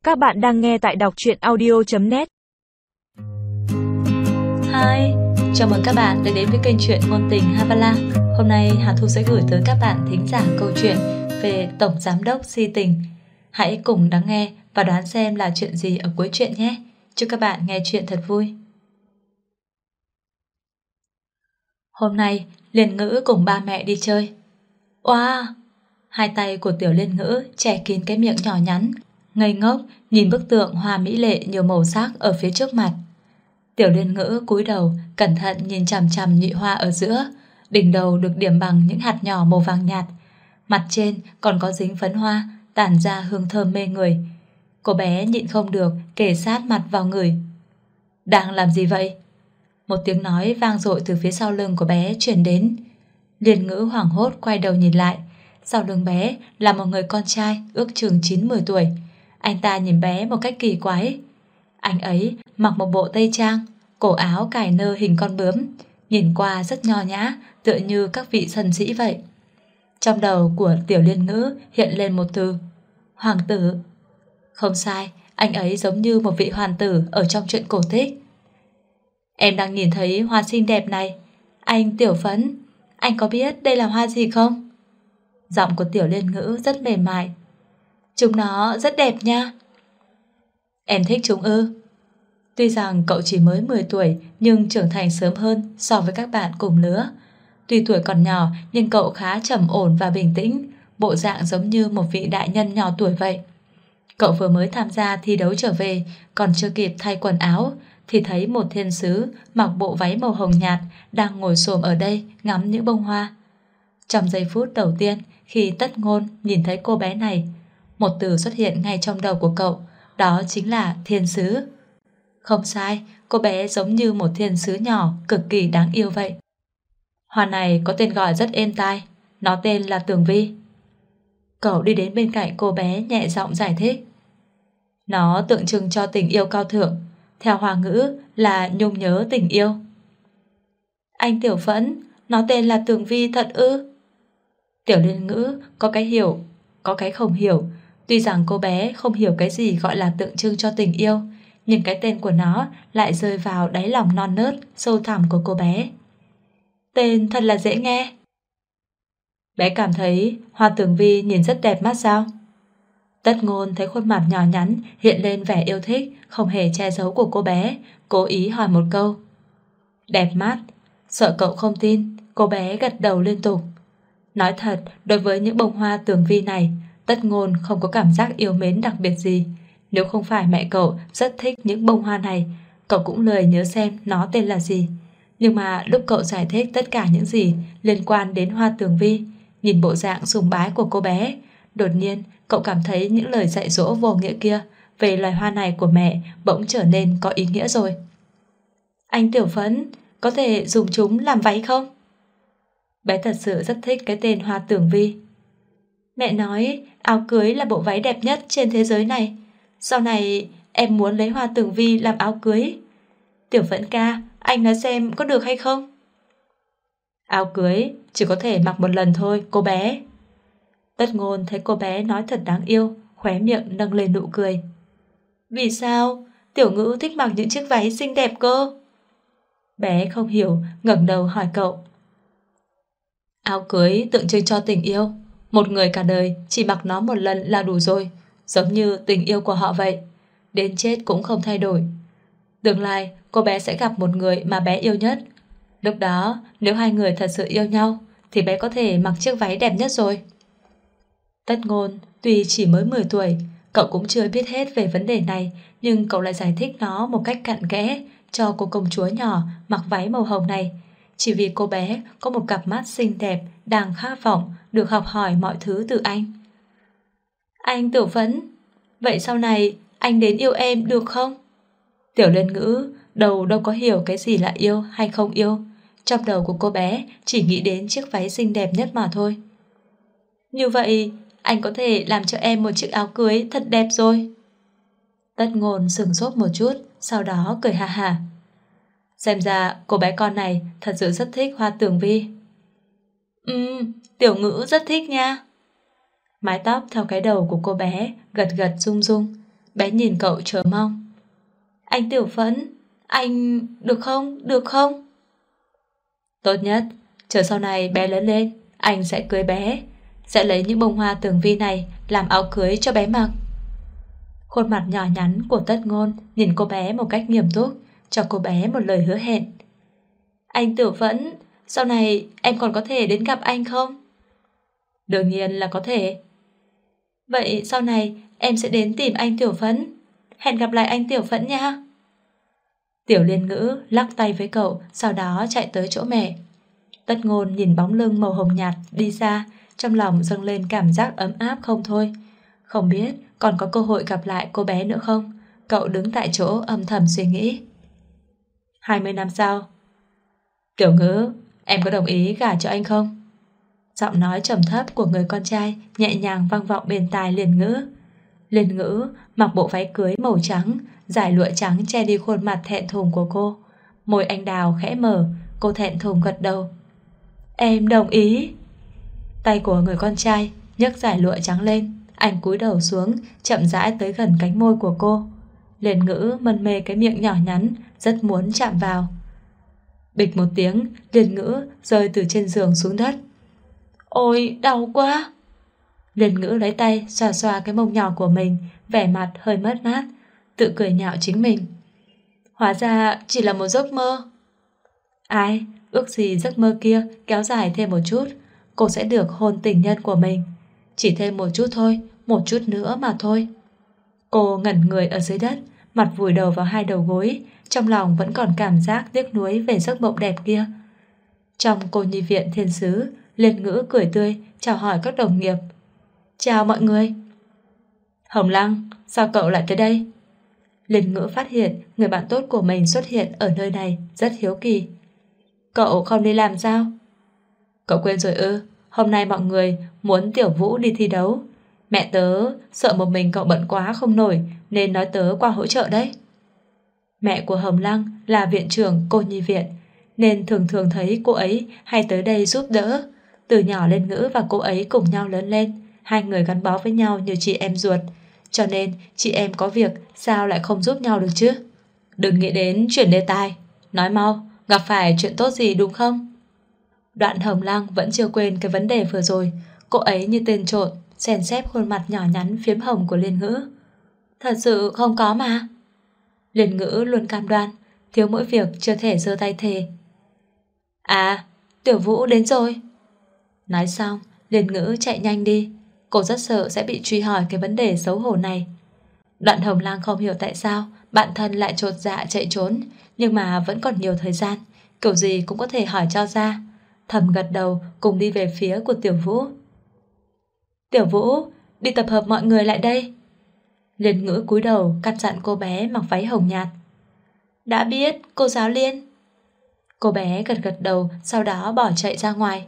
Các bạn đang nghe tại đọc truyện audio.net. Hi, chào mừng các bạn đã đến với kênh truyện ngôn tình Havala. Hôm nay Hà Thu sẽ gửi tới các bạn thính giả câu chuyện về Tổng Giám đốc si tình. Hãy cùng lắng nghe và đoán xem là chuyện gì ở cuối truyện nhé. Chúc các bạn nghe truyện thật vui. Hôm nay, Liên Ngữ cùng ba mẹ đi chơi. Wow! Hai tay của Tiểu Liên Ngữ che kín cái miệng nhỏ nhắn, ngây ngốc nhìn bức tượng hoa mỹ lệ nhiều màu sắc ở phía trước mặt. Tiểu Liên Ngữ cúi đầu cẩn thận nhìn chằm chằm nhụy hoa ở giữa, đỉnh đầu được điểm bằng những hạt nhỏ màu vàng nhạt, mặt trên còn có dính phấn hoa tản ra hương thơm mê người. Cô bé nhịn không được kề sát mặt vào người. Đang làm gì vậy? Một tiếng nói vang dội từ phía sau lưng của bé truyền đến. Liên Ngữ hoảng hốt quay đầu nhìn lại. Sau lưng bé là một người con trai ước chừng 9-10 tuổi. Anh ta nhìn bé một cách kỳ quái. Anh ấy mặc một bộ tây trang, cổ áo cài nơ hình con bướm, nhìn qua rất nho nhã, tựa như các vị thần sĩ vậy. Trong đầu của Tiểu Liên Ngữ hiện lên một từ: hoàng tử. Không sai, anh ấy giống như một vị hoàng tử ở trong truyện cổ tích. Em đang nhìn thấy hoa xinh đẹp này. Anh Tiểu Phấn, anh có biết đây là hoa gì không? Giọng của Tiểu Liên Ngữ rất mềm mại. Chúng nó rất đẹp nha. Em thích chúng ư? Tuy rằng cậu chỉ mới 10 tuổi nhưng trưởng thành sớm hơn so với các bạn cùng lứa. Tuy tuổi còn nhỏ nhưng cậu khá trầm ổn và bình tĩnh, bộ dạng giống như một vị đại nhân nhỏ tuổi vậy. Cậu vừa mới tham gia thi đấu trở về, còn chưa kịp thay quần áo thì thấy một thiên sứ mặc bộ váy màu hồng nhạt đang ngồi xổm ở đây ngắm những bông hoa. Trong giây phút đầu tiên khi Tất Ngôn nhìn thấy cô bé này, một từ xuất hiện ngay trong đầu của cậu, đó chính là thiên sứ. Không sai, cô bé giống như một thiên sứ nhỏ cực kỳ đáng yêu vậy. Hoa này có tên gọi rất êm tai, nó tên là Tường Vi. Cậu đi đến bên cạnh cô bé nhẹ giọng giải thích. Nó tượng trưng cho tình yêu cao thượng, theo Hoa ngữ là nhung nhớ tình yêu. Anh Tiểu Phẫn, nó tên là Tường Vi thật ư? Tiểu Liên Ngữ có cái hiểu, có cái không hiểu. Tuy rằng cô bé không hiểu cái gì gọi là tượng trưng cho tình yêu, nhưng cái tên của nó lại rơi vào đáy lòng non nớt, sâu thẳm của cô bé. Tên thật là dễ nghe. Bé cảm thấy hoa Tường Vi nhìn rất đẹp mắt sao? Tất Ngôn thấy khuôn mặt nhỏ nhắn hiện lên vẻ yêu thích, không hề che giấu của cô bé, cố ý hỏi một câu. Đẹp mắt. Sợ cậu không tin, cô bé gật đầu liên tục. Nói thật, đối với những bông hoa Tường Vi này, Tất Ngôn không có cảm giác yêu mến đặc biệt gì. Nếu không phải mẹ cậu rất thích những bông hoa này, cậu cũng lười nhớ xem nó tên là gì. Nhưng mà lúc cậu giải thích tất cả những gì liên quan đến hoa Tường Vi, nhìn bộ dạng sùng bái của cô bé, đột nhiên cậu cảm thấy những lời dạy dỗ vô nghĩa kia về loài hoa này của mẹ bỗng trở nên có ý nghĩa rồi. Anh Tiểu Phấn, có thể dùng chúng làm váy không? Bé thật sự rất thích cái tên hoa Tường Vi. Mẹ nói áo cưới là bộ váy đẹp nhất trên thế giới này. Sau này em muốn lấy hoa Tường Vi làm áo cưới. Tiểu Phẫn ca, anh nói xem có được hay không? Áo cưới chỉ có thể mặc một lần thôi cô bé. Tất Ngôn thấy cô bé nói thật đáng yêu, khóe miệng nâng lên nụ cười. Vì sao? Tiểu Ngữ thích mặc những chiếc váy xinh đẹp cơ. Bé không hiểu, ngẩng đầu hỏi cậu. Áo cưới tượng trưng cho tình yêu. Một người cả đời chỉ mặc nó một lần là đủ rồi, giống như tình yêu của họ vậy, đến chết cũng không thay đổi. Tương lai cô bé sẽ gặp một người mà bé yêu nhất. Lúc đó nếu hai người thật sự yêu nhau thì bé có thể mặc chiếc váy đẹp nhất rồi. Tất Ngôn tuy chỉ mới 10 tuổi, cậu cũng chưa biết hết về vấn đề này, nhưng cậu lại giải thích nó một cách cặn kẽ cho cô công chúa nhỏ mặc váy màu hồng này, chỉ vì cô bé có một cặp mắt xinh đẹp đang khát vọng được học hỏi mọi thứ từ anh. Anh Tiểu Phẫn, vậy sau này anh đến yêu em được không? Tiểu Liên Ngữ đâu có hiểu cái gì là yêu hay không yêu. Trong đầu của cô bé chỉ nghĩ đến chiếc váy xinh đẹp nhất mà thôi. Như vậy anh có thể làm cho em một chiếc áo cưới thật đẹp rồi. Tất Ngôn sửng sốt một chút, sau đó cười ha ha. Xem ra cô bé con này thật sự rất thích hoa Tường Vi. Tiểu Ngữ rất thích nha. Mái tóc theo cái đầu của cô bé gật gật rung rung. Bé nhìn cậu chờ mong. Anh Tiểu Phẫn, anh được không, được không? Tốt nhất, chờ sau này bé lớn lên, anh sẽ cưới bé, sẽ lấy những bông hoa tường vi này làm áo cưới cho bé mặc. Khuôn mặt nhỏ nhắn của Tất Ngôn nhìn cô bé một cách nghiêm túc, cho cô bé một lời hứa hẹn. Anh Tiểu Phẫn, sau này em còn có thể đến gặp anh không? Đương nhiên là có thể. Vậy sau này em sẽ đến tìm anh Tiểu Phẫn. Hẹn gặp lại anh Tiểu Phẫn nha. Tiểu Liên Ngữ lắc tay với cậu, sau đó chạy tới chỗ mẹ. Tất Ngôn nhìn bóng lưng màu hồng nhạt đi xa, trong lòng dâng lên cảm giác ấm áp không thôi. Không biết còn có cơ hội gặp lại cô bé nữa không? Cậu đứng tại chỗ âm thầm suy nghĩ. 20 năm sau. Tiểu Ngữ, em có đồng ý gả cho anh không? Giọng nói trầm thấp của người con trai nhẹ nhàng vang vọng bên tai Liên Ngữ. Liên Ngữ mặc bộ váy cưới màu trắng, dải lụa trắng che đi khuôn mặt thẹn thùng của cô. Môi anh đào khẽ mở, cô thẹn thùng gật đầu. Em đồng ý. Tay của người con trai nhấc dải lụa trắng lên, anh cúi đầu xuống, chậm rãi tới gần cánh môi của cô. Liên Ngữ mân mê cái miệng nhỏ nhắn, rất muốn chạm vào. Bịch một tiếng, Liên Ngữ rơi từ trên giường xuống đất. Ôi, đau quá. Liên Ngữ lấy tay xoa xoa cái mông nhỏ của mình, vẻ mặt hơi mất mát, tự cười nhạo chính mình. Hóa ra chỉ là một giấc mơ. Ai, ước gì giấc mơ kia kéo dài thêm một chút, cô sẽ được hôn tình nhân của mình. Chỉ thêm một chút thôi, một chút nữa mà thôi. Cô ngẩn người ở dưới đất, mặt vùi đầu vào hai đầu gối, trong lòng vẫn còn cảm giác tiếc nuối về giấc mộng đẹp kia. Trong cô nhi viện thiên sứ, Liên Ngữ cười tươi chào hỏi các đồng nghiệp. Chào mọi người. Hồng Lăng, sao cậu lại tới đây? Liên Ngữ phát hiện người bạn tốt của mình xuất hiện ở nơi này, rất hiếu kỳ. Cậu không đi làm sao? Cậu quên rồi ư? Hôm nay mọi người muốn Tiểu Vũ đi thi đấu. Mẹ tớ sợ một mình cậu bận quá không nổi, nên nói tớ qua hỗ trợ đấy. Mẹ của Hồng Lăng là viện trưởng cô nhi viện, nên thường thường thấy cô ấy hay tới đây giúp đỡ. Từ nhỏ Liên Ngữ và cô ấy cùng nhau lớn lên, hai người gắn bó với nhau như chị em ruột. Cho nên chị em có việc sao lại không giúp nhau được chứ? Đừng nghĩ đến chuyển đề tài. Nói mau, gặp phải chuyện tốt gì đúng không? Đoạn Hồng Lăng vẫn chưa quên cái vấn đề vừa rồi. Cô ấy như tên trộm xen xép khuôn mặt nhỏ nhắn phiếm hồng của Liên Ngữ. Thật sự không có mà. Liên Ngữ luôn cam đoan, thiếu mỗi việc chưa thể giơ tay thề. À, Tiểu Vũ đến rồi. Nói xong, Liên Ngữ chạy nhanh đi. Cô rất sợ sẽ bị truy hỏi cái vấn đề xấu hổ này. Đoạn Hồng Lăng không hiểu tại sao bạn thân lại chột dạ chạy trốn, nhưng mà vẫn còn nhiều thời gian, kiểu gì cũng có thể hỏi cho ra. Thầm gật đầu cùng đi về phía của Tiểu Vũ. Tiểu Vũ, đi tập hợp mọi người lại đây. Liên Ngữ cúi đầu căn dặn cô bé mặc váy hồng nhạt. Đã biết, cô giáo Liên. Cô bé gật gật đầu, sau đó bỏ chạy ra ngoài.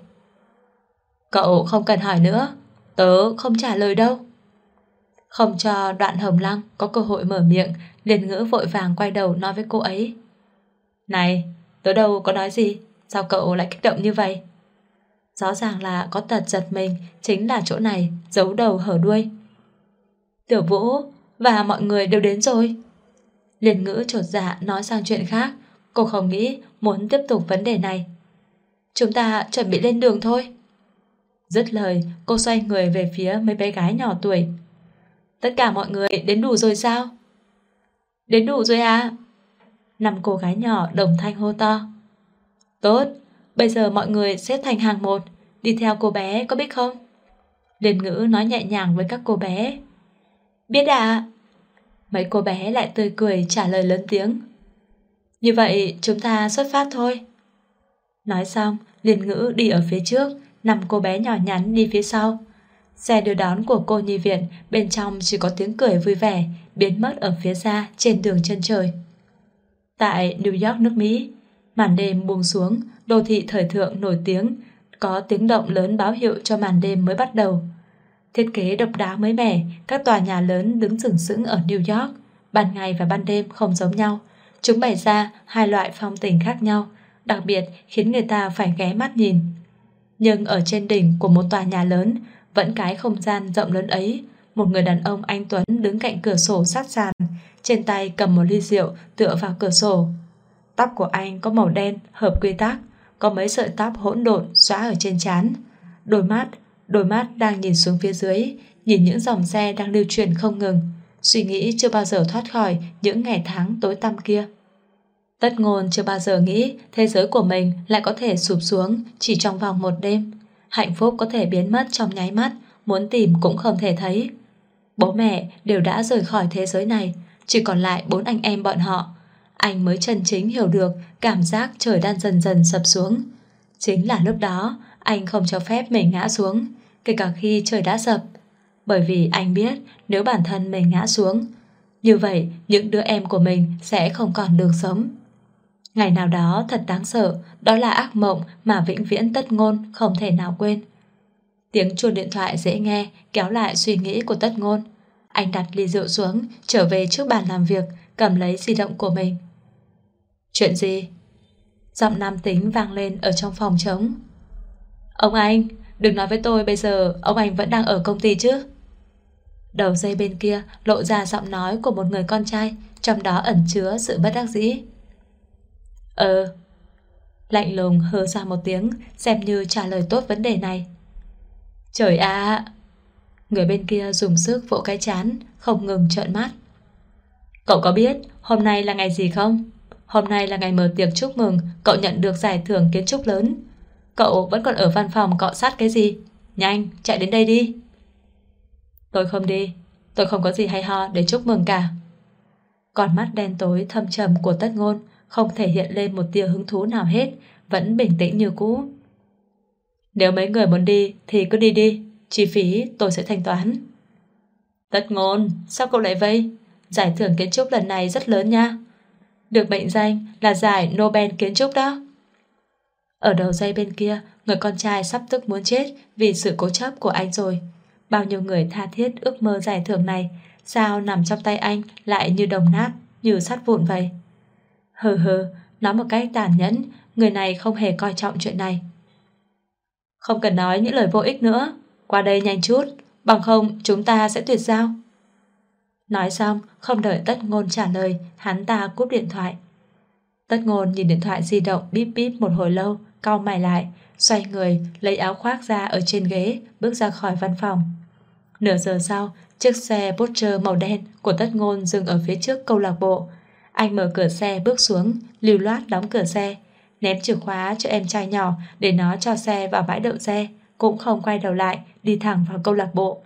Cậu không cần hỏi nữa, tớ không trả lời đâu. Không cho Đoạn Hồng Lăng có cơ hội mở miệng, Liên Ngữ vội vàng quay đầu nói với cô ấy. Này, tớ đâu có nói gì, sao cậu lại kích động như vậy? Rõ ràng là có tật giật mình, chính là chỗ này, giấu đầu hở đuôi. Tiểu Vũ và mọi người đều đến rồi. Liên Ngữ chột dạ nói sang chuyện khác, cô không nghĩ muốn tiếp tục vấn đề này. Chúng ta chuẩn bị lên đường thôi. Dứt lời, cô xoay người về phía mấy bé gái nhỏ tuổi. Tất cả mọi người đến đủ rồi sao? Đến đủ rồi à? 5 cô gái nhỏ đồng thanh hô to. Tốt, bây giờ mọi người xếp thành hàng một, đi theo cô bé có biết không? Liên Ngữ nói nhẹ nhàng với các cô bé. Biết ạ. Mấy cô bé lại tươi cười trả lời lớn tiếng. Như vậy chúng ta xuất phát thôi. Nói xong, Liên Ngữ đi ở phía trước, 5 cô bé nhỏ nhắn đi phía sau. Xe đưa đón của cô nhi viện bên trong chỉ có tiếng cười vui vẻ, biến mất ở phía xa trên đường chân trời. Tại New York nước Mỹ, màn đêm buông xuống, đô thị thời thượng nổi tiếng, có tiếng động lớn báo hiệu cho màn đêm mới bắt đầu. Thiết kế độc đáo mới mẻ, các tòa nhà lớn đứng sừng sững ở New York, ban ngày và ban đêm không giống nhau. Chúng bày ra hai loại phong tình khác nhau, đặc biệt khiến người ta phải ghé mắt nhìn. Nhưng ở trên đỉnh của một tòa nhà lớn, vẫn cái không gian rộng lớn ấy, một người đàn ông anh tuấn đứng cạnh cửa sổ sát sàn, trên tay cầm một ly rượu tựa vào cửa sổ. Tóc của anh có màu đen hợp quy tắc, có mấy sợi tóc hỗn độn xõa ở trên trán. Đôi mắt đang nhìn xuống phía dưới, nhìn những dòng xe đang lưu truyền không ngừng, suy nghĩ chưa bao giờ thoát khỏi những ngày tháng tối tăm kia. Tất Ngôn chưa bao giờ nghĩ thế giới của mình lại có thể sụp xuống chỉ trong vòng một đêm. Hạnh phúc có thể biến mất trong nháy mắt, muốn tìm cũng không thể thấy. Bố mẹ đều đã rời khỏi thế giới này, chỉ còn lại 4 anh em bọn họ. Anh mới chân chính hiểu được cảm giác trời đang dần dần sập xuống. Chính là lúc đó anh không cho phép mình ngã xuống, kể cả khi trời đã sập. Bởi vì anh biết nếu bản thân mình ngã xuống, như vậy những đứa em của mình sẽ không còn được sống. Ngày nào đó thật đáng sợ, đó là ác mộng mà vĩnh viễn Tất Ngôn không thể nào quên. Tiếng chuông điện thoại dễ nghe kéo lại suy nghĩ của Tất Ngôn. Anh đặt ly rượu xuống, trở về trước bàn làm việc, cầm lấy di động của mình. Chuyện gì? Giọng nam tính vang lên ở trong phòng trống. Ông anh, đừng nói với tôi bây giờ ông anh vẫn đang ở công ty chứ? Đầu dây bên kia lộ ra giọng nói của một người con trai, trong đó ẩn chứa sự bất đắc dĩ. Lạnh lùng hừ ra một tiếng, xem như trả lời tốt vấn đề này. Trời ạ! Người bên kia dùng sức vỗ cái trán, không ngừng trợn mắt. Cậu có biết hôm nay là ngày gì không? Hôm nay là ngày mở tiệc chúc mừng cậu nhận được giải thưởng kiến trúc lớn. Cậu vẫn còn ở văn phòng cọ sát cái gì? Nhanh, chạy đến đây đi. Tôi không đi, tôi không có gì hay ho để chúc mừng cả. Con mắt đen tối thâm trầm của Tất Ngôn không thể hiện lên một tia hứng thú nào hết, vẫn bình tĩnh như cũ. Nếu mấy người muốn đi thì cứ đi đi, chi phí tôi sẽ thanh toán. Tất Ngôn, sao cậu lại vây? Giải thưởng kiến trúc lần này rất lớn nha, được mệnh danh là giải Nobel kiến trúc đó. Ở đầu dây bên kia, người con trai sắp tức muốn chết vì sự cố chấp của anh rồi. Bao nhiêu người tha thiết ước mơ giải thưởng này, sao nằm trong tay anh lại như đồng nát, như sắt vụn vậy? Nói một cách tàn nhẫn, người này không hề coi trọng chuyện này. Không cần nói những lời vô ích nữa, qua đây nhanh chút, bằng không chúng ta sẽ tuyệt giao. Nói xong, không đợi Tất Ngôn trả lời, hắn ta cúp điện thoại. Tất Ngôn nhìn điện thoại di động bíp bíp một hồi lâu, cau mày lại, xoay người, lấy áo khoác ra ở trên ghế, bước ra khỏi văn phòng. Nửa giờ sau, chiếc xe Porsche màu đen của Tất Ngôn dừng ở phía trước câu lạc bộ. Anh mở cửa xe bước xuống, lưu loát đóng cửa xe, ném chìa khóa cho em trai nhỏ để nó cho xe vào bãi đậu xe, cũng không quay đầu lại, đi thẳng vào câu lạc bộ.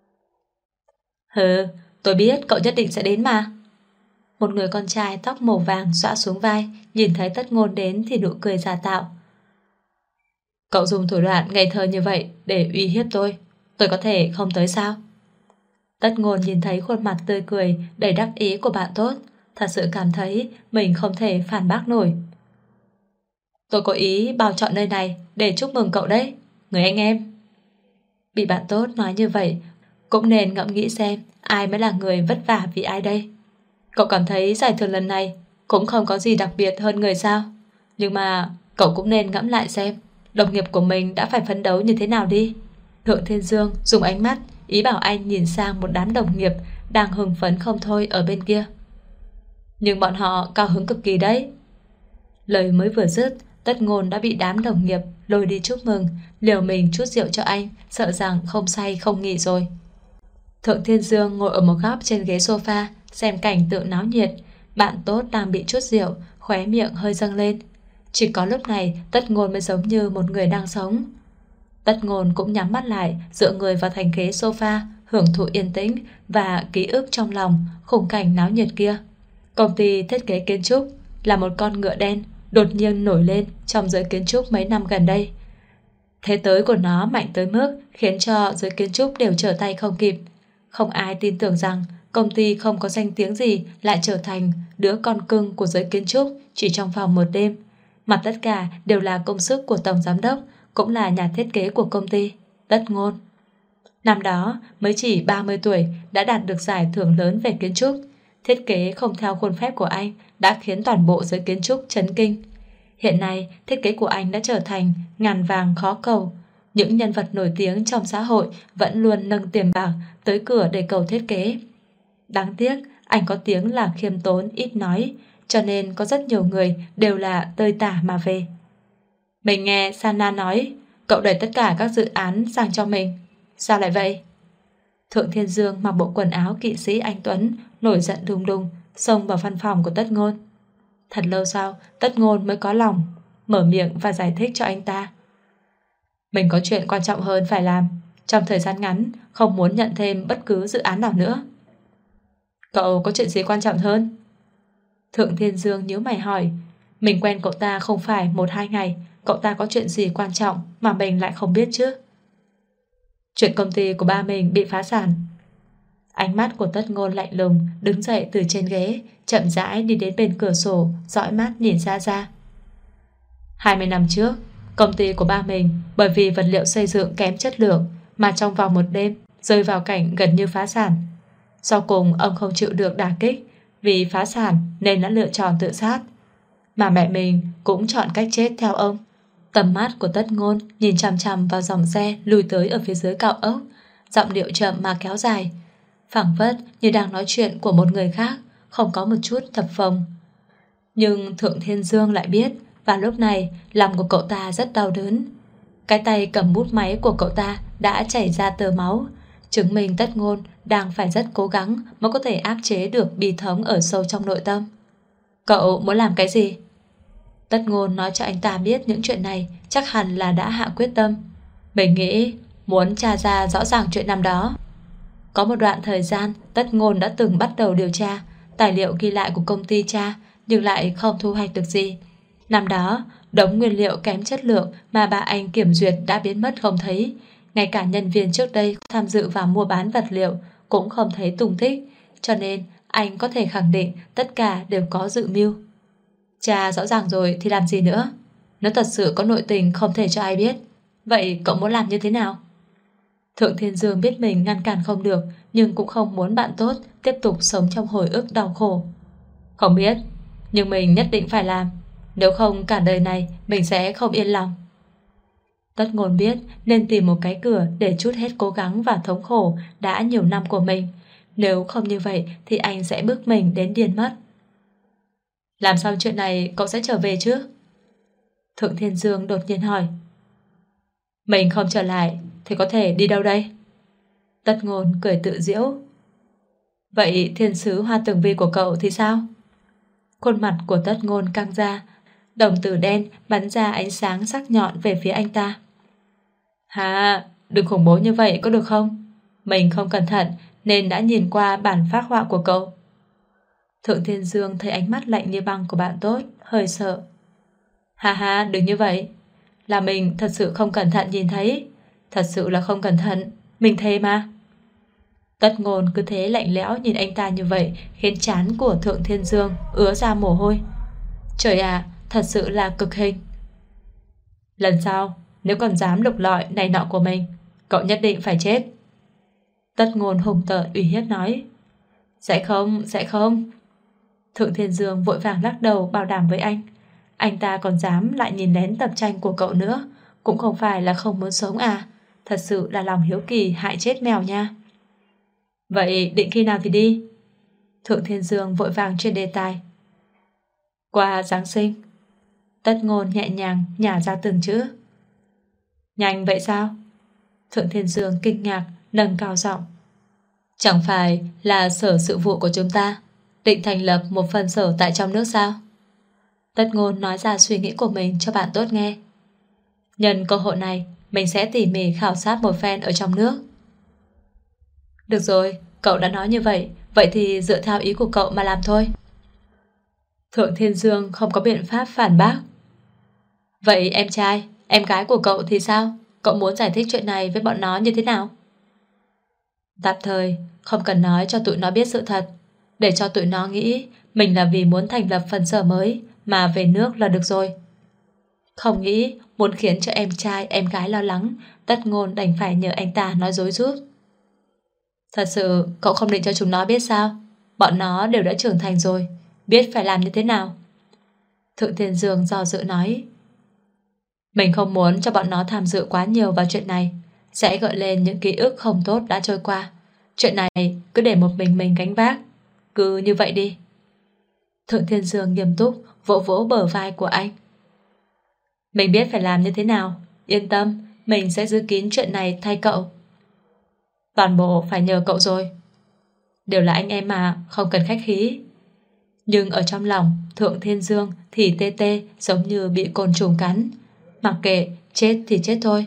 Tôi biết cậu nhất định sẽ đến mà. Một người con trai tóc màu vàng xõa xuống vai, nhìn thấy Tất Ngôn đến thì nụ cười giả tạo. Cậu dùng thủ đoạn ngây thơ như vậy để uy hiếp tôi có thể không tới sao? Tất Ngôn nhìn thấy khuôn mặt tươi cười đầy đắc ý của bạn tốt, thật sự cảm thấy mình không thể phản bác nổi. Tôi có ý bao chọn nơi này để chúc mừng cậu đấy, người anh em. Bị bạn tốt nói như vậy, cũng nên ngẫm nghĩ xem ai mới là người vất vả vì ai đây. Cậu cảm thấy giải thưởng lần này cũng không có gì đặc biệt hơn người sao? Nhưng mà cậu cũng nên ngẫm lại xem đồng nghiệp của mình đã phải phấn đấu như thế nào đi. Thượng Thiên Dương dùng ánh mắt ý bảo anh nhìn sang một đám đồng nghiệp đang hưng phấn không thôi ở bên kia. Nhưng bọn họ cao hứng cực kỳ đấy. Lời mới vừa dứt, Tất Ngôn đã bị đám đồng nghiệp lôi đi chúc mừng, liều mình chút rượu cho anh, sợ rằng không say không nghỉ rồi. Thượng Thiên Dương ngồi ở một góc trên ghế sofa, xem cảnh tượng náo nhiệt. Bạn tốt đang bị chút rượu, khóe miệng hơi dâng lên. Chỉ có lúc này Tất Ngôn mới giống như một người đang sống. Tất Ngôn cũng nhắm mắt lại, dựa người vào thành ghế sofa, hưởng thụ yên tĩnh và ký ức trong lòng khung cảnh náo nhiệt kia. Công ty thiết kế kiến trúc là một con ngựa đen đột nhiên nổi lên trong giới kiến trúc mấy năm gần đây. Thế tới của nó mạnh tới mức khiến cho giới kiến trúc đều trở tay không kịp. Không ai tin tưởng rằng công ty không có danh tiếng gì lại trở thành đứa con cưng của giới kiến trúc chỉ trong vòng một đêm. Mà tất cả đều là công sức của tổng giám đốc, cũng là nhà thiết kế của công ty, Tất Ngôn. Năm đó mới chỉ 30 tuổi đã đạt được giải thưởng lớn về kiến trúc. Thiết kế không theo khuôn phép của anh đã khiến toàn bộ giới kiến trúc chấn kinh. Hiện nay thiết kế của anh đã trở thành ngàn vàng khó cầu. những nhân vật nổi tiếng trong xã hội vẫn luôn nâng tiền bạc tới cửa để cầu thiết kế. Đáng tiếc, anh có tiếng là khiêm tốn, ít nói, cho nên có rất nhiều người đều là tơi tả mà về. Mình nghe Sana nói, cậu đẩy tất cả các dự án sang cho mình. Sao lại vậy? Thượng Thiên Dương mặc bộ quần áo kỵ sĩ anh Tuấn, nổi giận đùng đùng, xông vào văn phòng của Tất Ngôn. Thật lâu sau, Tất Ngôn mới có lòng mở miệng và giải thích cho anh ta. Mình có chuyện quan trọng hơn phải làm, trong thời gian ngắn không muốn nhận thêm bất cứ dự án nào nữa. Cậu có chuyện gì quan trọng hơn? Thượng Thiên Dương nhíu mày hỏi. Mình quen cậu ta không phải 1-2 ngày, cậu ta có chuyện gì quan trọng mà mình lại không biết chứ? Chuyện công ty của ba mình bị phá sản. Ánh mắt của Tất Ngôn lạnh lùng, đứng dậy từ trên ghế, chậm rãi đi đến bên cửa sổ, dõi mắt nhìn ra. 20 năm trước, công ty của ba mình bởi vì vật liệu xây dựng kém chất lượng mà trong vòng một đêm rơi vào cảnh gần như phá sản. Sau cùng ông không chịu được đả kích, vì phá sản nên đã lựa chọn tự sát. Mà mẹ mình cũng chọn cách chết theo ông. Tầm mắt của Tất Ngôn nhìn chằm chằm vào dòng xe lùi tới ở phía dưới cao ốc, giọng điệu chậm mà kéo dài, phảng phất như đang nói chuyện của một người khác, không có một chút thập phồng. Nhưng Thượng Thiên Dương lại biết, và lúc này lòng của cậu ta rất đau đớn. Cái tay cầm bút máy của cậu ta đã chảy ra tơ máu, chứng minh Tất Ngôn đang phải rất cố gắng mới có thể áp chế được bi thống ở sâu trong nội tâm. Cậu muốn làm cái gì? Tất Ngôn nói cho anh ta biết những chuyện này chắc hẳn là đã hạ quyết tâm. Mình nghĩ muốn tra ra rõ ràng chuyện năm đó. Có một đoạn thời gian Tất Ngôn đã từng bắt đầu điều tra tài liệu ghi lại của công ty cha, nhưng lại không thu hoạch được gì. Năm đó, đống nguyên liệu kém chất lượng mà bà anh kiểm duyệt đã biến mất không thấy. Ngay cả nhân viên trước đây tham dự vào mua bán vật liệu cũng không thấy tung tích, cho nên anh có thể khẳng định tất cả đều có dự mưu. Cha rõ ràng rồi thì làm gì nữa? Nếu thật sự có nội tình không thể cho ai biết, vậy cậu muốn làm như thế nào? Thượng Thiên Dương biết mình ngăn cản không được, nhưng cũng không muốn bạn tốt tiếp tục sống trong hồi ức đau khổ. Không biết, nhưng mình nhất định phải làm. Nếu không cả đời này mình sẽ không yên lòng. Tất Ngôn biết nên tìm một cái cửa để trút hết cố gắng và thống khổ đã nhiều năm của mình. Nếu không như vậy thì anh sẽ bức mình đến điên mất. Làm xong chuyện này cậu sẽ trở về chứ? Thượng Thiên Dương đột nhiên hỏi. Mình không trở lại thì có thể đi đâu đây? Tất Ngôn cười tự giễu. Vậy thiên sứ Hoa Tường Vi của cậu thì sao? Khuôn mặt của Tất Ngôn căng ra, đồng tử đen bắn ra ánh sáng sắc nhọn về phía anh ta. Hà, đừng khủng bố như vậy có được không? Mình không cẩn thận nên đã nhìn qua bản phác họa của cậu. Thượng Thiên Dương thấy ánh mắt lạnh như băng của bạn tốt, hơi sợ. Ha, đừng như vậy. Là mình thật sự không cẩn thận nhìn thấy. Thật sự là không cẩn thận, mình thề mà. Tất Ngôn cứ thế lạnh lẽo nhìn anh ta như vậy, khiến trán của Thượng Thiên Dương ứa ra mồ hôi. Trời ạ, thật sự là cực hình. Lần sau, nếu còn dám lục lọi này nọ của mình, cậu nhất định phải chết. Tất Ngôn hùng tợn uy hiếp nói. Sẽ không. Thượng Thiên Dương vội vàng lắc đầu bảo đảm với anh. Anh ta còn dám lại nhìn lén tập tranh của cậu nữa. Cũng không phải là không muốn sống à. Thật sự là lòng hiếu kỳ hại chết mèo nha. Vậy định khi nào thì đi? Thượng Thiên Dương vội vàng chuyển đề tài. Qua Giáng sinh. Tất Ngôn nhẹ nhàng nhả ra từng chữ. Nhanh vậy sao? Thượng Thiên Dương kinh ngạc nâng cao giọng. Chẳng phải là sở sự vụ của chúng ta định thành lập một phân sở tại trong nước sao? Tất Ngôn nói ra suy nghĩ của mình cho bạn tốt nghe. Nhân cơ hội này, mình sẽ tỉ mỉ khảo sát một phen ở trong nước. Được rồi, cậu đã nói như vậy, vậy thì dựa theo ý của cậu mà làm thôi. Thượng Thiên Dương không có biện pháp phản bác. Vậy em trai, em gái của cậu thì sao? Cậu muốn giải thích chuyện này với bọn nó như thế nào? Tạm thời, không cần nói cho tụi nó biết sự thật, để cho tụi nó nghĩ mình là vì muốn thành lập phân sở mới mà về nước là được rồi. Không nghĩ muốn khiến cho em trai em gái lo lắng, Tất Ngôn đành phải nhờ anh ta nói dối giúp. Thật sự cậu không định cho chúng nó biết sao? Bọn nó đều đã trưởng thành rồi, biết phải làm như thế nào. Thượng Thiên Dương do dự nói. Mình không muốn cho bọn nó tham dự quá nhiều vào chuyện này, sẽ gợi lên những ký ức không tốt đã trôi qua. Chuyện này cứ để một mình gánh vác. Cứ như vậy đi. Thượng Thiên Dương nghiêm túc vỗ vỗ bờ vai của anh. Mình biết phải làm như thế nào. Yên tâm, mình sẽ giữ kín chuyện này thay cậu. Toàn bộ phải nhờ cậu rồi. Đều là anh em mà, không cần khách khí. Nhưng ở trong lòng Thượng Thiên Dương thì tê tê giống như bị côn trùng cắn. Mặc kệ, chết thì chết thôi.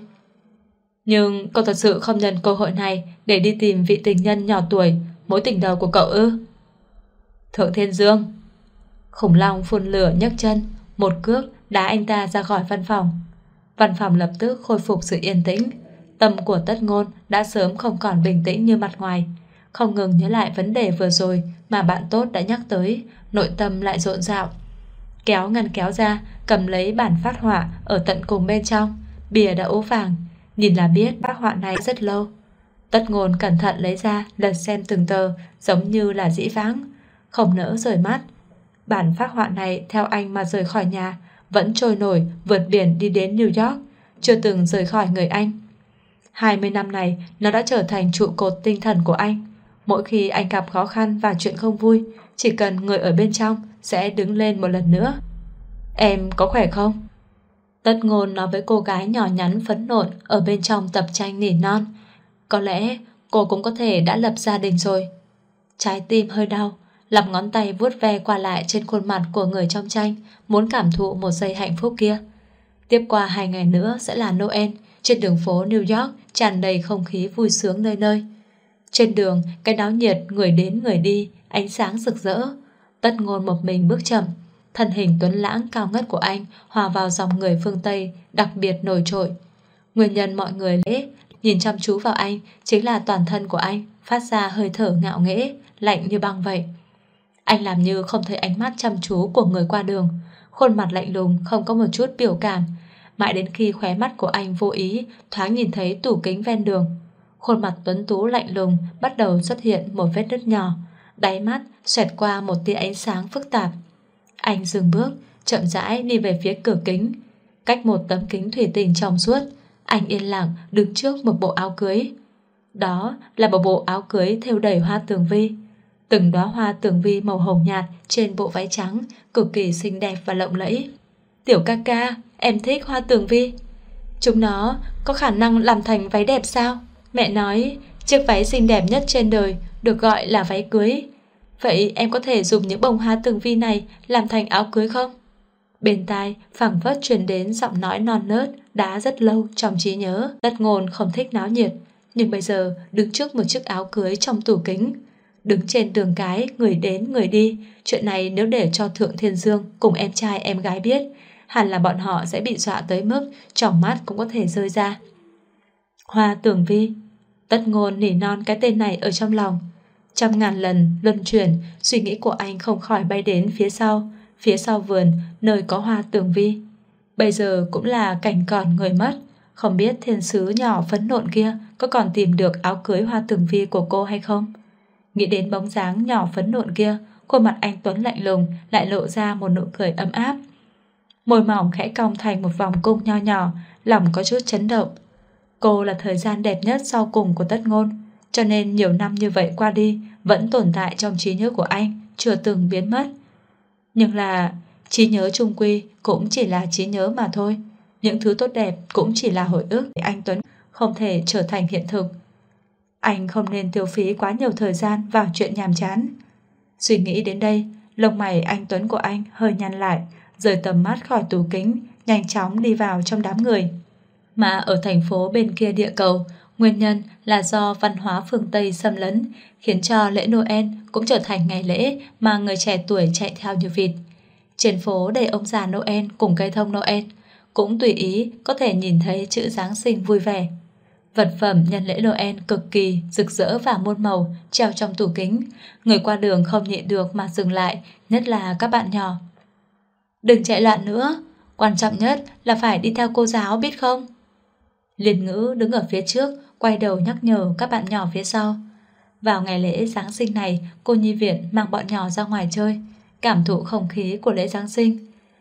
Nhưng cậu thật sự không nhân cơ hội này để đi tìm vị tình nhân nhỏ tuổi, mối tình đầu của cậu ư? Thượng Thiên Dương. Khủng long phun lửa nhấc chân, một cước đá anh ta ra khỏi văn phòng. Văn phòng lập tức khôi phục sự yên tĩnh. Tâm của Tất Ngôn đã sớm không còn bình tĩnh như mặt ngoài, không ngừng nhớ lại vấn đề vừa rồi mà bạn tốt đã nhắc tới, nội tâm lại rộn rạo. Kéo ngăn kéo ra, cầm lấy bản phát họa ở tận cùng bên trong, bìa đã ố vàng, nhìn là biết bác họa này rất lâu. Tất Ngôn cẩn thận lấy ra, lật xem từng tờ, giống như là dĩ vãng, không nỡ rời mắt. Bản phác họa này theo anh mà rời khỏi nhà, vẫn trôi nổi vượt biển đi đến New York, chưa từng rời khỏi người anh. 20 năm này nó đã trở thành trụ cột tinh thần của anh. Mỗi khi anh gặp khó khăn và chuyện không vui, chỉ cần người ở bên trong sẽ đứng lên một lần nữa. Em có khỏe không? Tất Ngôn nói với cô gái nhỏ nhắn phấn nộn ở bên trong tập tranh nỉ non. Có lẽ cô cũng có thể đã lập gia đình rồi. Trái tim hơi đau, lặp ngón tay vuốt ve qua lại trên khuôn mặt của người trong tranh, muốn cảm thụ một giây hạnh phúc kia. Tiếp qua 2 ngày nữa sẽ là Noel. Trên đường phố New York tràn đầy không khí vui sướng nơi nơi. Trên đường, cái náo nhiệt, người đến người đi, ánh sáng rực rỡ. Tất Ngôn một mình bước chậm, thân hình tuấn lãng cao ngất của anh hòa vào dòng người phương Tây đặc biệt nổi trội. Nguyên nhân mọi người lễ nhìn chăm chú vào anh chính là toàn thân của anh phát ra hơi thở ngạo nghễ, lạnh như băng vậy. Anh làm như không thấy ánh mắt chăm chú của người qua đường, khuôn mặt lạnh lùng không có một chút biểu cảm, mãi đến khi khóe mắt của anh vô ý thoáng nhìn thấy tủ kính ven đường. Khuôn mặt tuấn tú lạnh lùng bắt đầu xuất hiện một vết nứt nhỏ, đáy mắt xoẹt qua một tia ánh sáng phức tạp. Anh dừng bước, chậm rãi đi về phía cửa kính. Cách một tấm kính thủy tinh trong suốt, anh yên lặng đứng trước một bộ áo cưới. Đó là một bộ áo cưới thêu đầy hoa tường vi. Từng đóa hoa tường vi màu hồng nhạt trên bộ váy trắng cực kỳ xinh đẹp và lộng lẫy. Tiểu ca ca, em thích hoa tường vi. Chúng nó có khả năng làm thành váy đẹp sao? Mẹ nói chiếc váy xinh đẹp nhất trên đời được gọi là váy cưới. Vậy em có thể dùng những bông hoa tường vi này làm thành áo cưới không? Bên tai phảng phất truyền đến giọng nói non nớt đã rất lâu trong trí nhớ. Tất Ngôn không thích náo nhiệt, nhưng bây giờ đứng trước một chiếc áo cưới trong tủ kính, đứng trên đường cái người đến người đi, chuyện này nếu để cho Thượng Thiên Dương cùng em trai em gái biết, hẳn là bọn họ sẽ bị dọa tới mức tròng mắt cũng có thể rơi ra. Hoa tường vi. Tất Ngôn nỉ non cái tên này ở trong lòng. Trăm ngàn lần luân chuyển, suy nghĩ của anh không khỏi bay đến phía sau vườn nơi có hoa tường vi. Bây giờ cũng là cảnh còn người mất, không biết thiên sứ nhỏ phấn nộn kia có còn tìm được áo cưới hoa tường vi của cô hay không. Nghĩ đến bóng dáng nhỏ phấn nộn kia, khuôn mặt anh tuấn lạnh lùng lại lộ ra một nụ cười ấm áp. Môi mỏng khẽ cong thành một vòng cung nho nhỏ, lòng có chút chấn động. Cô là thời gian đẹp nhất sau cùng của Tất Ngôn, cho nên nhiều năm như vậy qua đi vẫn tồn tại trong trí nhớ của anh, chưa từng biến mất. Nhưng là trí nhớ chung quy cũng chỉ là trí nhớ mà thôi. Những thứ tốt đẹp cũng chỉ là hồi ức để anh Tuấn không thể trở thành hiện thực. Anh không nên tiêu phí quá nhiều thời gian vào chuyện nhàm chán. Suy nghĩ đến đây, lông mày anh Tuấn của anh hơi nhăn lại, rời tầm mắt khỏi tủ kính, nhanh chóng đi vào trong đám người. Mà ở thành phố bên kia địa cầu, nguyên nhân là do văn hóa phương Tây xâm lấn, khiến cho lễ Noel cũng trở thành ngày lễ mà người trẻ tuổi chạy theo như vịt. Trên phố đầy ông già Noel cùng cây thông Noel, cũng tùy ý có thể nhìn thấy chữ Giáng sinh vui vẻ. Vật phẩm nhân lễ Noel cực kỳ rực rỡ và muôn màu treo trong tủ kính. Người qua đường không nhịn được mà dừng lại, nhất là các bạn nhỏ. Đừng chạy loạn nữa, quan trọng nhất là phải đi theo cô giáo biết không? Liên Ngữ đứng ở phía trước, quay đầu nhắc nhở các bạn nhỏ phía sau. Vào ngày lễ Giáng sinh này, cô nhi viện mang bọn nhỏ ra ngoài chơi, cảm thụ không khí của lễ Giáng sinh.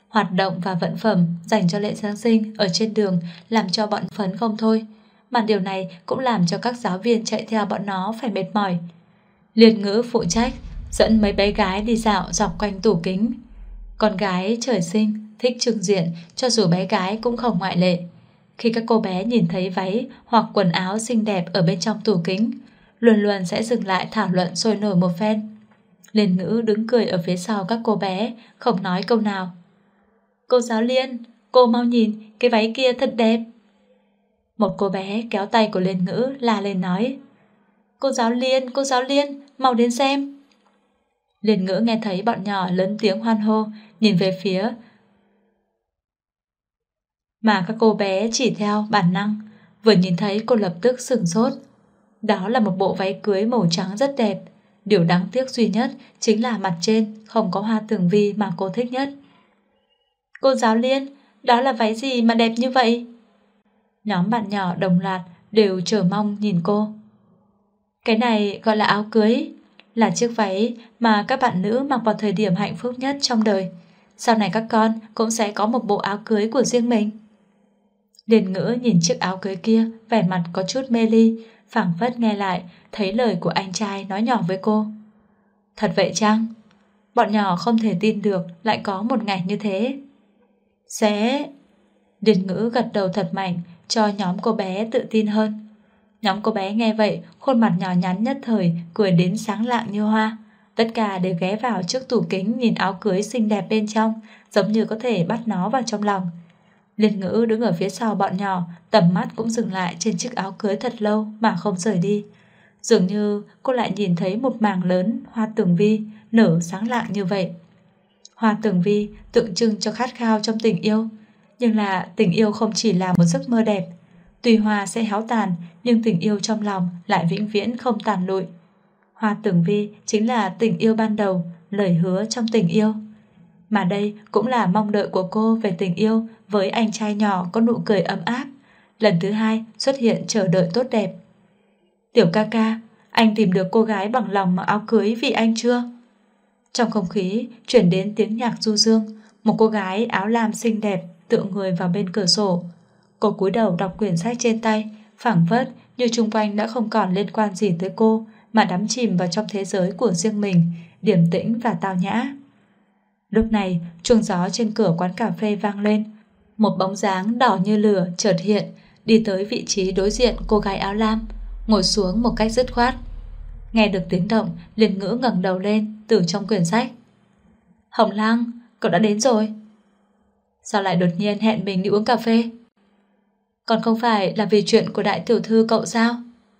Hoạt động và vận phẩm dành cho lễ Giáng sinh ở trên đường làm cho bọn phấn không thôi, mà điều này cũng làm cho các giáo viên chạy theo bọn nó phải mệt mỏi. Liên Ngữ phụ trách dẫn mấy bé gái đi dạo dọc quanh tủ kính. Con gái trời sinh thích trưng diện, cho dù bé gái cũng không ngoại lệ. Khi các cô bé nhìn thấy váy hoặc quần áo xinh đẹp ở bên trong tủ kính, luôn luôn sẽ dừng lại thảo luận sôi nổi một phen. Liên Ngữ đứng cười ở phía sau các cô bé, không nói câu nào. Cô giáo Liên, cô mau nhìn, cái váy kia thật đẹp. Một cô bé kéo tay của Liên Ngữ la lên nói. Cô giáo Liên, mau đến xem. Liên Ngữ nghe thấy bọn nhỏ lớn tiếng hoan hô, nhìn về phía mà các cô bé chỉ theo bản năng. Vừa nhìn thấy cô lập tức sửng sốt. Đó là một bộ váy cưới màu trắng rất đẹp. Điều đáng tiếc duy nhất chính là mặt trên không có hoa tường vi mà cô thích nhất. Cô giáo Liên, đó là váy gì mà đẹp như vậy? Nhóm bạn nhỏ đồng loạt đều chờ mong nhìn cô. Cái này gọi là áo cưới, là chiếc váy mà các bạn nữ mặc vào thời điểm hạnh phúc nhất trong đời. Sau này các con cũng sẽ có một bộ áo cưới của riêng mình. Liên Ngữ nhìn chiếc áo cưới kia, vẻ mặt có chút mê ly, phảng phất nghe lại thấy lời của anh trai nói nhỏ với cô. Thật vậy chăng? Bọn nhỏ không thể tin được lại có một ngày như thế. Sẽ... Liên Ngữ gật đầu thật mạnh cho nhóm cô bé tự tin hơn. Nhóm cô bé nghe vậy, khuôn mặt nhỏ nhắn nhất thời cười đến sáng lạng như hoa. Tất cả đều ghé vào trước tủ kính nhìn áo cưới xinh đẹp bên trong, giống như có thể bắt nó vào trong lòng. Liên Ngữ đứng ở phía sau bọn nhỏ, tầm mắt cũng dừng lại trên chiếc áo cưới thật lâu mà không rời đi. Dường như cô lại nhìn thấy một mảng lớn hoa tường vi nở sáng lạng như vậy. Hoa tường vi tượng trưng cho khát khao trong tình yêu. Nhưng là tình yêu không chỉ là một giấc mơ đẹp. Tuy hoa sẽ héo tàn, nhưng tình yêu trong lòng lại vĩnh viễn không tàn lụi. Hoa tường vi chính là tình yêu ban đầu, lời hứa trong tình yêu. Mà đây cũng là mong đợi của cô về tình yêu với anh trai nhỏ có nụ cười ấm áp. Lần thứ hai xuất hiện chờ đợi tốt đẹp. Tiểu ca ca, anh tìm được cô gái bằng lòng mặc áo cưới vì anh chưa? Trong không khí chuyển đến tiếng nhạc du dương. Một cô gái áo lam xinh đẹp tựa người vào bên cửa sổ. Cô cúi đầu đọc quyển sách trên tay, phảng phất như chung quanh đã không còn liên quan gì tới cô, mà đắm chìm vào trong thế giới của riêng mình, điềm tĩnh và tao nhã. Lúc này, chuông gió trên cửa quán cà phê vang lên. Một bóng dáng đỏ như lửa chợt hiện, đi tới vị trí đối diện cô gái áo lam, ngồi xuống một cách dứt khoát. Nghe được tiếng động, Liên Ngữ ngẩng đầu lên từ trong quyển sách. Hồng Lăng, cậu đã đến rồi. Sao lại đột nhiên hẹn mình đi uống cà phê? Còn không phải là vì chuyện của đại tiểu thư cậu sao?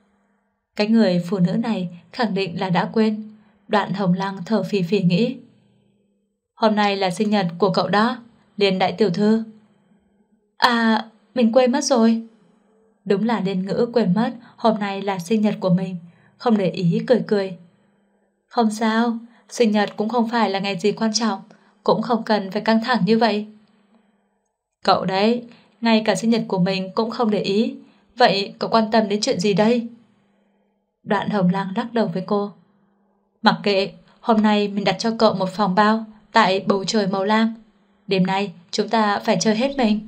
Cái người phụ nữ này khẳng định là đã quên. Đoạn Hồng Lăng thở phì phì nghĩ. Hôm nay là sinh nhật của cậu đó, Liên đại tiểu thư. À, mình quên mất rồi. Đúng là Liên Ngữ quên mất hôm nay là sinh nhật của mình, không để ý cười cười. Không sao, sinh nhật cũng không phải là ngày gì quan trọng, cũng không cần phải căng thẳng như vậy. Cậu đấy, ngay cả sinh nhật của mình cũng không để ý, vậy cậu quan tâm đến chuyện gì đây? Đoạn Hồng Lăng lắc đầu với cô. Mặc kệ, hôm nay mình đặt cho cậu một phòng bao tại bầu trời màu lam. Đêm nay chúng ta phải chơi hết mình.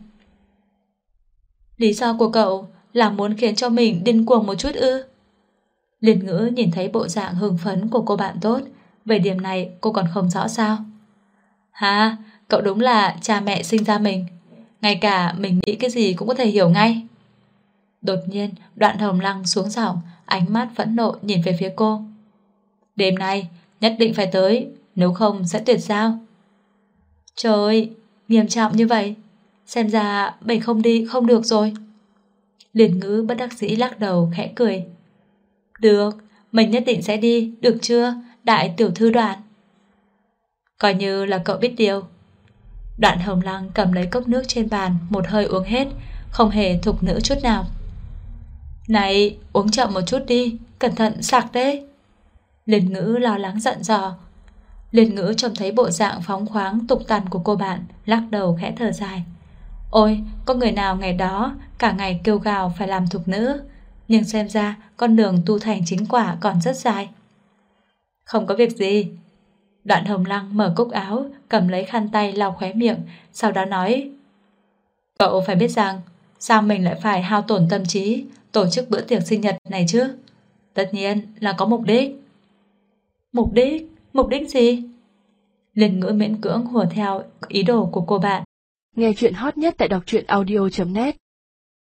Lý do của cậu là muốn khiến cho mình điên cuồng một chút ư? Liên Ngữ nhìn thấy bộ dạng hưng phấn của cô bạn tốt, về điểm này cô còn không rõ sao? Hả, cậu đúng là cha mẹ sinh ra mình, ngay cả mình nghĩ cái gì cũng có thể hiểu ngay. Đột nhiên Đoạn Hồng Lăng xuống giọng, ánh mắt phẫn nộ nhìn về phía cô. Đêm nay nhất định phải tới, nếu không sẽ tuyệt giao. Trời ơi, nghiêm trọng như vậy, xem ra mình không đi không được rồi. Liên Ngữ bất đắc dĩ lắc đầu khẽ cười. Được, mình nhất định sẽ đi, được chưa, đại tiểu thư Đoạn? Coi như là cậu biết điều. Đoạn Hồng Lăng cầm lấy cốc nước trên bàn, một hơi uống hết, không hề thục nữ chút nào. Này, uống chậm một chút đi, cẩn thận sặc đấy. Liên Ngữ lo lắng dặn dò. Liên Ngữ trông thấy bộ dạng phóng khoáng tục tằn của cô bạn, lắc đầu khẽ thở dài. Ôi, có người nào ngày đó cả ngày kêu gào phải làm thục nữ, nhưng xem ra con đường tu thành chính quả còn rất dài. Không có việc gì. Đoạn Hồng Lăng mở cúc áo, cầm lấy khăn tay lau khóe miệng, sau đó nói: Cậu phải biết rằng, sao mình lại phải hao tổn tâm trí tổ chức bữa tiệc sinh nhật này chứ? Tất nhiên là có mục đích. Mục đích? Mục đích gì? Liên Ngữ miễn cưỡng hùa theo ý đồ của cô bạn. Nghe chuyện hot nhất tại đọc truyện audio.net